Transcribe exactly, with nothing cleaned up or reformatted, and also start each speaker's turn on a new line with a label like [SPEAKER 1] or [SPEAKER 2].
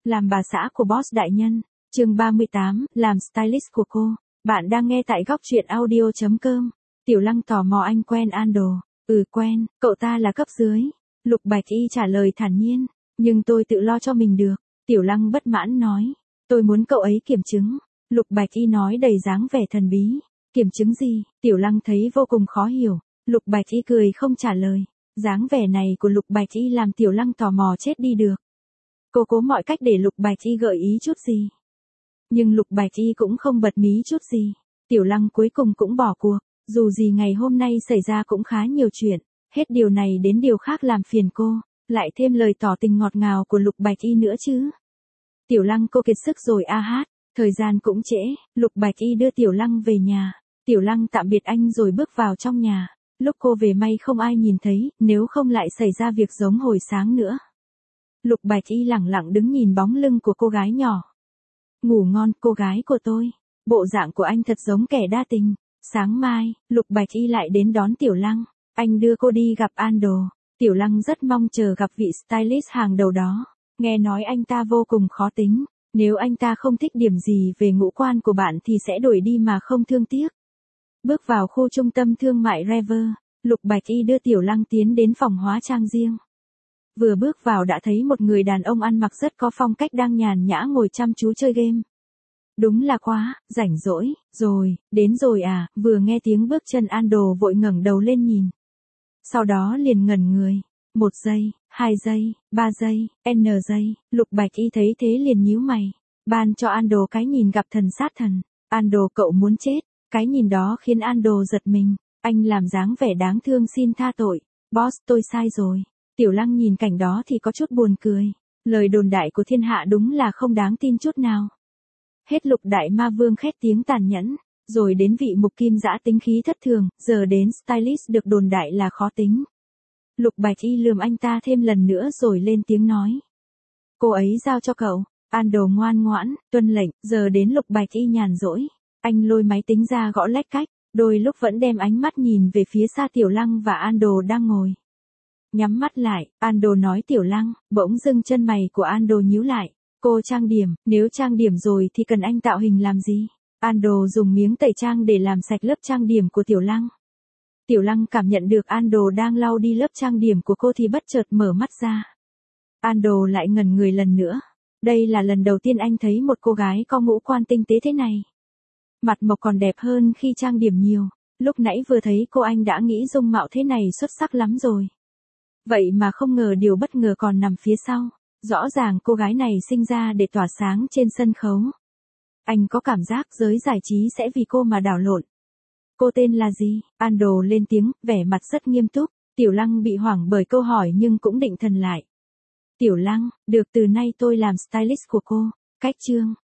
[SPEAKER 1] Làm bà xã của boss đại nhân. Chương ba mươi tám, làm stylist của cô. Bạn đang nghe tại góc truyện audio chấm com. Tiểu Lăng tò mò anh quen Ando. Ừ quen, cậu ta là cấp dưới. Lục Bạch Y trả lời thản nhiên. Nhưng tôi tự lo cho mình được. Tiểu Lăng bất mãn nói. Tôi muốn cậu ấy kiểm chứng. Lục Bạch Y nói đầy dáng vẻ thần bí. Kiểm chứng gì? Tiểu Lăng thấy vô cùng khó hiểu. Lục Bạch Y cười không trả lời. Dáng vẻ này của Lục Bạch Y làm Tiểu Lăng tò mò chết đi được. Cô cố mọi cách để Lục Bạch Y gợi ý chút gì. Nhưng Lục Bạch Y cũng không bật mí chút gì. Tiểu Lăng cuối cùng cũng bỏ cuộc. Dù gì ngày hôm nay xảy ra cũng khá nhiều chuyện. Hết điều này đến điều khác làm phiền cô. Lại thêm lời tỏ tình ngọt ngào của Lục Bạch Y nữa chứ. Tiểu Lăng cô kiệt sức rồi a hát. Thời gian cũng trễ. Lục Bạch Y đưa Tiểu Lăng về nhà. Tiểu Lăng tạm biệt anh rồi bước vào trong nhà. Lúc cô về may không ai nhìn thấy, nếu không lại xảy ra việc giống hồi sáng nữa. Lục Bạch Y lẳng lặng đứng nhìn bóng lưng của cô gái nhỏ. Ngủ ngon, cô gái của tôi. Bộ dạng của anh thật giống kẻ đa tình. Sáng mai, Lục Bạch Y lại đến đón Tiểu Lăng. Anh đưa cô đi gặp Ando. Tiểu Lăng rất mong chờ gặp vị stylist hàng đầu đó. Nghe nói anh ta vô cùng khó tính. Nếu anh ta không thích điểm gì về ngũ quan của bạn thì sẽ đổi đi mà không thương tiếc. Bước vào khu trung tâm thương mại Rever, Lục Bạch Y đưa Tiểu Lăng tiến đến phòng hóa trang riêng. Vừa bước vào đã thấy một người đàn ông ăn mặc rất có phong cách đang nhàn nhã ngồi chăm chú chơi game. Đúng là quá, rảnh rỗi, rồi, đến rồi à, vừa nghe tiếng bước chân Ando vội ngẩng đầu lên nhìn. Sau đó liền ngẩn người, một giây, hai giây, ba giây, n giây, Lục Bạch Y thấy thế liền nhíu mày, ban cho Ando cái nhìn gặp thần sát thần. Ando cậu muốn chết. Cái nhìn đó khiến Ando giật mình, anh làm dáng vẻ đáng thương xin tha tội. Boss tôi sai rồi. Tiểu Lăng nhìn cảnh đó thì có chút buồn cười. Lời đồn đại của thiên hạ đúng là không đáng tin chút nào. Hết Lục Đại Ma Vương khét tiếng tàn nhẫn, rồi đến vị mục kim dã tính khí thất thường, giờ đến stylist được đồn đại là khó tính. Lục Bạch Y lườm anh ta thêm lần nữa rồi lên tiếng nói. Cô ấy giao cho cậu. Ando ngoan ngoãn, tuân lệnh, giờ đến Lục Bạch Y nhàn rỗi. Anh lôi máy tính ra gõ lách cách, đôi lúc vẫn đem ánh mắt nhìn về phía xa Tiểu Lăng và Ando đang ngồi. Nhắm mắt lại, Ando nói Tiểu Lăng, bỗng dưng chân mày của Ando nhíu lại. Cô trang điểm, nếu trang điểm rồi thì cần anh tạo hình làm gì? Ando dùng miếng tẩy trang để làm sạch lớp trang điểm của Tiểu Lăng. Tiểu Lăng cảm nhận được Ando đang lau đi lớp trang điểm của cô thì bất chợt mở mắt ra. Ando lại ngẩn người lần nữa. Đây là lần đầu tiên anh thấy một cô gái có ngũ quan tinh tế thế này. Mặt mộc còn đẹp hơn khi trang điểm nhiều. Lúc nãy vừa thấy cô anh đã nghĩ dung mạo thế này xuất sắc lắm rồi. Vậy mà không ngờ điều bất ngờ còn nằm phía sau. Rõ ràng cô gái này sinh ra để tỏa sáng trên sân khấu. Anh có cảm giác giới giải trí sẽ vì cô mà đảo lộn. Cô tên là gì? Ando lên tiếng, vẻ mặt rất nghiêm túc. Tiểu Lăng bị hoảng bởi câu hỏi nhưng cũng định thần lại. Tiểu Lăng, được từ nay tôi làm stylist của cô. Cách chương.